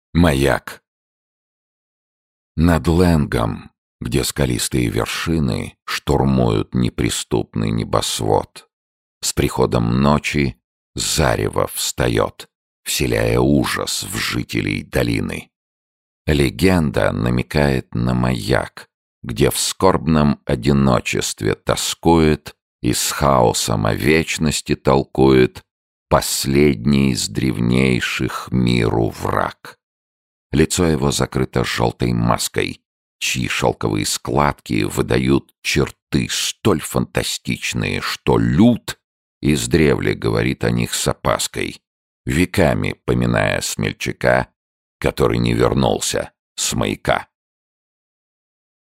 Маяк. Над Лэнгом, где скалистые вершины штурмуют неприступный небосвод, с приходом ночи зарево встает, вселяя ужас в жителей долины. Легенда намекает на маяк, где в скорбном одиночестве тоскует и с хаосом о вечности толкует последний из древнейших миру враг. Лицо его закрыто желтой маской, чьи шелковые складки выдают черты столь фантастичные, что люд издревле говорит о них с опаской, веками поминая смельчака, который не вернулся с маяка.